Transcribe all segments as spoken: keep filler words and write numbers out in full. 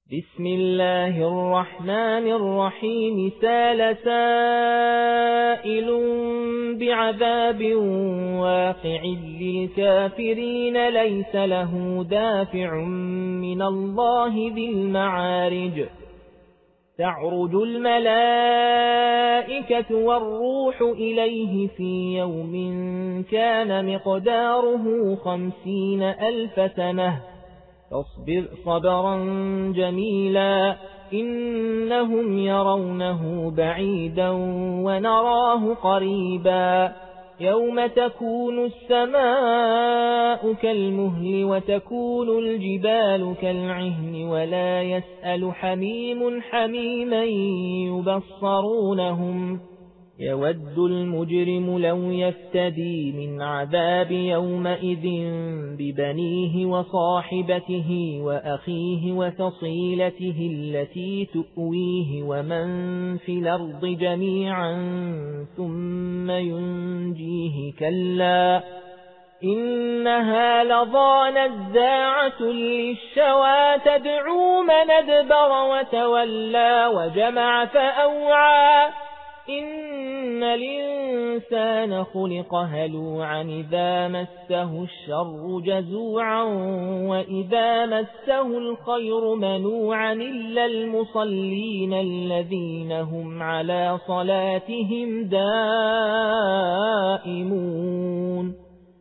بسم الله الرحمن الرحيم سال سائل بعذاب واقع للكافرين ليس له دافع من الله ذي المعارج تعرج الملائكة والروح إليه في يوم كان مقداره خمسين ألف سنة فاصبر صبرا جميلا إنهم يرونه بعيدا ونراه قريبا يوم تكون السماء كالمهل وتكون الجبال كالعهن ولا يسأل حميم حميما يبصرونهم يود المجرم لو يفتدي من عذاب يومئذ ببنيه وصاحبته وأخيه وفصيلته التي تؤويه ومن في الأرض جميعا ثم ينجيه كلا إنها لظى نزاعة للشوى تدعو من أدبر وتولى وجمع فأوعى إن الإنسان خلق هلوعا إذا مسه الشر جزوعا وإذا مسه الخير منوعا إلا المصلين الذين هم على صلاتهم دائمون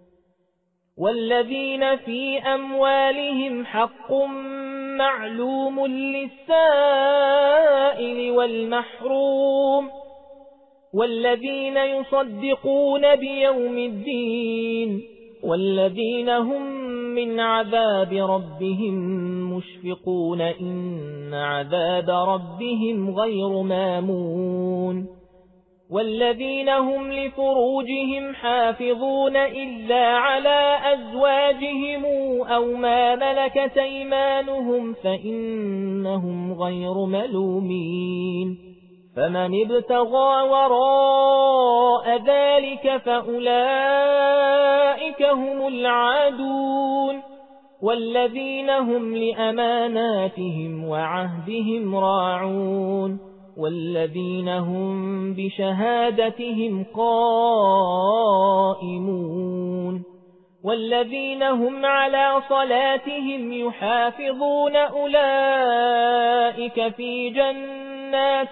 والذين في أموالهم حق معلوم للسائل والمحروم والذين يصدقون بيوم الدين والذين هم من عذاب ربهم مشفقون إن عذاب ربهم غير مامون والذين هم لفروجهم حافظون إلا على أزواجهم أو ما ملكت أيمانهم فإنهم غير ملومين فمن ابتغى وراء ذلك فأولئك هم العادون والذين هم لأماناتهم وعهدهم راعون والذين هم بشهادتهم قائمون والذين هم على صلاتهم يحافظون أولئك في جنات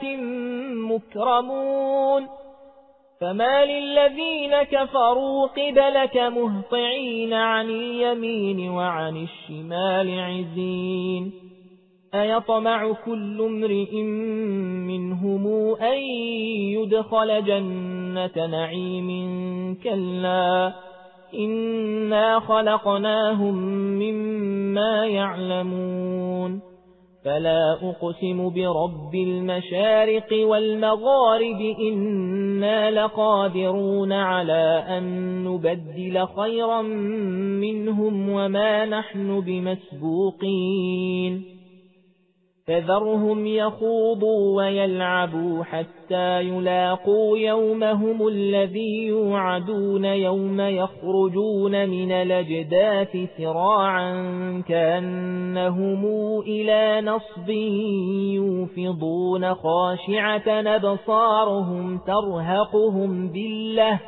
مكرمون فما للذين كفروا قبلك مهطعين عن اليمين وعن الشمال عزين أيطمع كل امرئ منهم أن يدخل جنة نعيم كلا إنا خلقناهم مما يعلمون فلا أقسم برب المشارق والمغارب إنا لقادرون على أن نبدل خيرا منهم وما نحن بمسبوقين فذرهم يخوضوا ويلعبوا حتى يلاقوا يومهم الذي يوعدون يوم يخرجون من الأجداث سراعا كأنهم إلى نصب يوفضون خاشعة أبصارهم ترهقهم ذلة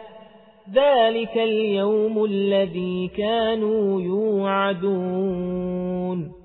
ذلك اليوم الذي كانوا يوعدون